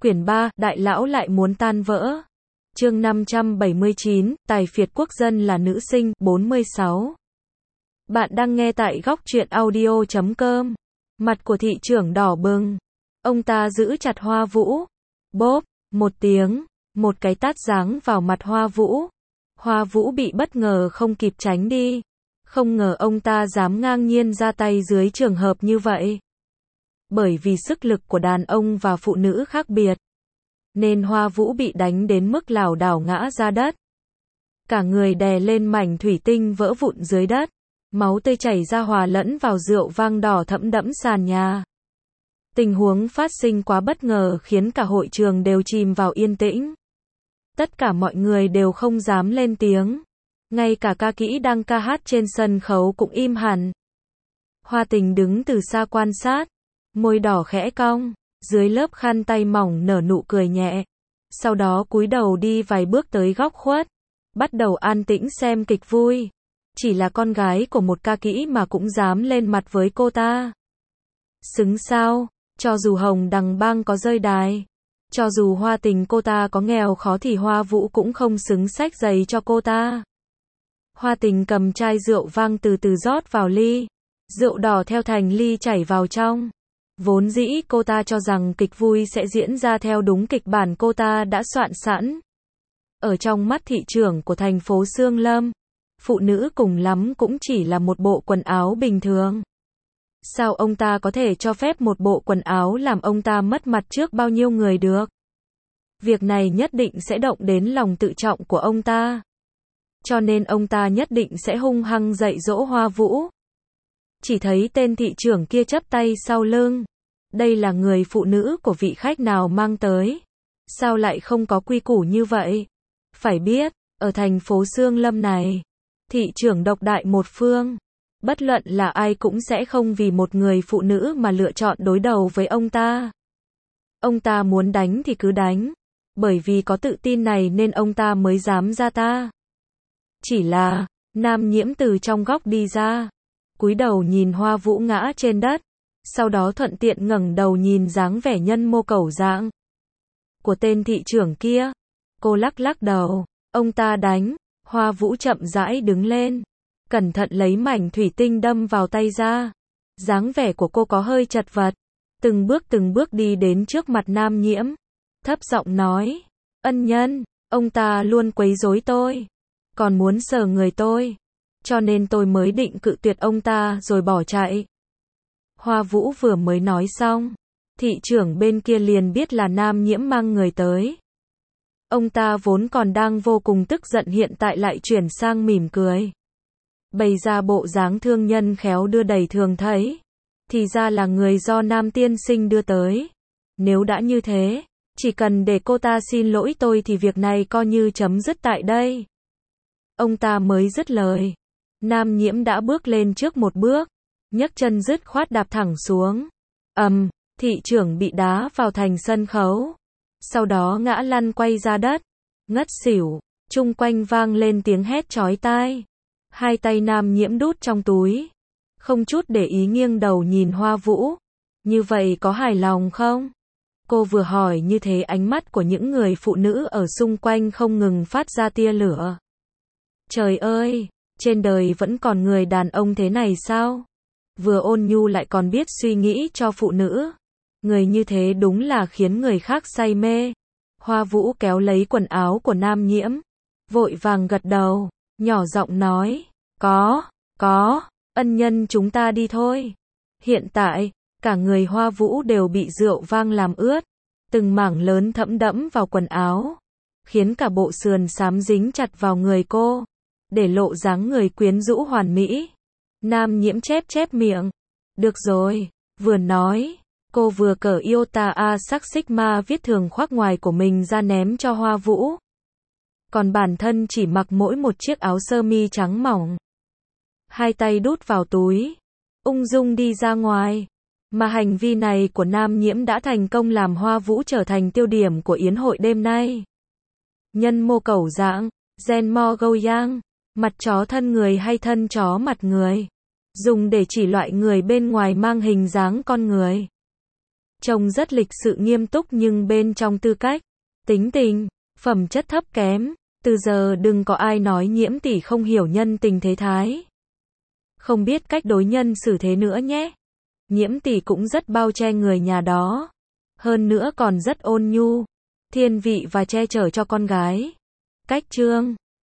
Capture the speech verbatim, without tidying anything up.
Quyển ba, Đại lão lại muốn tan vỡ. Chương năm trăm bảy mươi chín, tài phiệt quốc dân là nữ sinh, bốn mươi sáu. Bạn đang nghe tại góc truyện audio chấm com. Mặt của thị trưởng đỏ bừng. Ông ta giữ chặt Hoa Vũ. Bốp, một tiếng, một cái tát giáng vào mặt Hoa Vũ. Hoa Vũ bị bất ngờ không kịp tránh đi. Không ngờ ông ta dám ngang nhiên ra tay dưới trường hợp như vậy. Bởi vì sức lực của đàn ông và phụ nữ khác biệt, nên Hoa Vũ bị đánh đến mức lảo đảo ngã ra đất. Cả người đè lên mảnh thủy tinh vỡ vụn dưới đất. Máu tươi chảy ra hòa lẫn vào rượu vang đỏ thẫm đẫm sàn nhà. Tình huống phát sinh quá bất ngờ khiến cả hội trường đều chìm vào yên tĩnh. Tất cả mọi người đều không dám lên tiếng. Ngay cả ca kỹ đang ca hát trên sân khấu cũng im hẳn. Hoa Tình đứng từ xa quan sát, môi đỏ khẽ cong, dưới lớp khăn tay mỏng nở nụ cười nhẹ. Sau đó cúi đầu đi vài bước tới góc khuất, bắt đầu an tĩnh xem kịch vui. Chỉ là con gái của một ca kỹ mà cũng dám lên mặt với cô ta. Xứng sao, cho dù Hồng Đằng Bang có rơi đài, cho dù Hoa Tình cô ta có nghèo khó thì Hoa Vũ cũng không xứng xách giày cho cô ta. Hoa Tình cầm chai rượu vang từ từ rót vào ly. Rượu đỏ theo thành ly chảy vào trong. Vốn dĩ cô ta cho rằng kịch vui sẽ diễn ra theo đúng kịch bản cô ta đã soạn sẵn. Ở trong mắt thị trưởng của thành phố Sương Lâm, phụ nữ cùng lắm cũng chỉ là một bộ quần áo bình thường. Sao ông ta có thể cho phép một bộ quần áo làm ông ta mất mặt trước bao nhiêu người được? Việc này nhất định sẽ động đến lòng tự trọng của ông ta. Cho nên ông ta nhất định sẽ hung hăng dạy dỗ Hoa Vũ. Chỉ thấy tên thị trưởng kia chắp tay sau lưng. Đây là người phụ nữ của vị khách nào mang tới? Sao lại không có quy củ như vậy? Phải biết, ở thành phố Sương Lâm này, thị trưởng độc đại một phương. Bất luận là ai cũng sẽ không vì một người phụ nữ mà lựa chọn đối đầu với ông ta. Ông ta muốn đánh thì cứ đánh. Bởi vì có tự tin này nên ông ta mới dám ra ta. Chỉ là, Nam Nhiễm từ trong góc đi ra, cúi đầu nhìn Hoa Vũ ngã trên đất, sau đó thuận tiện ngẩng đầu nhìn dáng vẻ nhân mô cẩu dạng của tên thị trưởng kia. Cô lắc lắc đầu, ông ta đánh. Hoa Vũ chậm rãi đứng lên, cẩn thận lấy mảnh thủy tinh đâm vào tay ra. Dáng vẻ của cô có hơi chật vật, từng bước từng bước đi đến trước mặt Nam Nhiễm, thấp giọng nói, ân nhân, ông ta luôn quấy rối tôi, còn muốn sờ người tôi, cho nên tôi mới định cự tuyệt ông ta rồi bỏ chạy. Hoa Vũ vừa mới nói xong, thị trưởng bên kia liền biết là Nam Nhiễm mang người tới. Ông ta vốn còn đang vô cùng tức giận hiện tại lại chuyển sang mỉm cười. Bày ra bộ dáng thương nhân khéo đưa đẩy thường thấy. Thì ra là người do Nam tiên sinh đưa tới. Nếu đã như thế, chỉ cần để cô ta xin lỗi tôi thì việc này coi như chấm dứt tại đây. Ông ta mới dứt lời, Nam Nhiễm đã bước lên trước một bước, nhấc chân dứt khoát đạp thẳng xuống. Ầm, thị trưởng bị đá vào thành sân khấu. Sau đó ngã lăn quay ra đất, ngất xỉu, chung quanh vang lên tiếng hét chói tai. Hai tay Nam Nhiễm đút trong túi, không chút để ý nghiêng đầu nhìn Hoa Vũ. Như vậy có hài lòng không? Cô vừa hỏi như thế ánh mắt của những người phụ nữ ở xung quanh không ngừng phát ra tia lửa. Trời ơi, trên đời vẫn còn người đàn ông thế này sao? Vừa ôn nhu lại còn biết suy nghĩ cho phụ nữ. Người như thế đúng là khiến người khác say mê. Hoa Vũ kéo lấy quần áo của Nam Nhiễm, vội vàng gật đầu, nhỏ giọng nói, có, có, ân nhân chúng ta đi thôi. Hiện tại, cả người Hoa Vũ đều bị rượu vang làm ướt, từng mảng lớn thẫm đẫm vào quần áo, khiến cả bộ sườn xám dính chặt vào người cô, để lộ dáng người quyến rũ hoàn mỹ. Nam Nhiễm chép chép miệng, được rồi, vừa nói, cô vừa cởi Iota A sắc Sigma viết thường khoác ngoài của mình ra ném cho Hoa Vũ. Còn bản thân chỉ mặc mỗi một chiếc áo sơ mi trắng mỏng. Hai tay đút vào túi, ung dung đi ra ngoài. Mà hành vi này của Nam Nhiễm đã thành công làm Hoa Vũ trở thành tiêu điểm của yến hội đêm nay. Nhân mô cẩu dạng, gen mo goyang, mặt chó thân người hay thân chó mặt người. Dùng để chỉ loại người bên ngoài mang hình dáng con người. Trông rất lịch sự nghiêm túc nhưng bên trong tư cách, tính tình, phẩm chất thấp kém. Từ giờ đừng có ai nói Nhiễm tỷ không hiểu nhân tình thế thái. Không biết cách đối nhân xử thế nữa nhé. Nhiễm tỷ cũng rất bao che người nhà đó. Hơn nữa còn rất ôn nhu, thiên vị và che chở cho con gái. Cách chương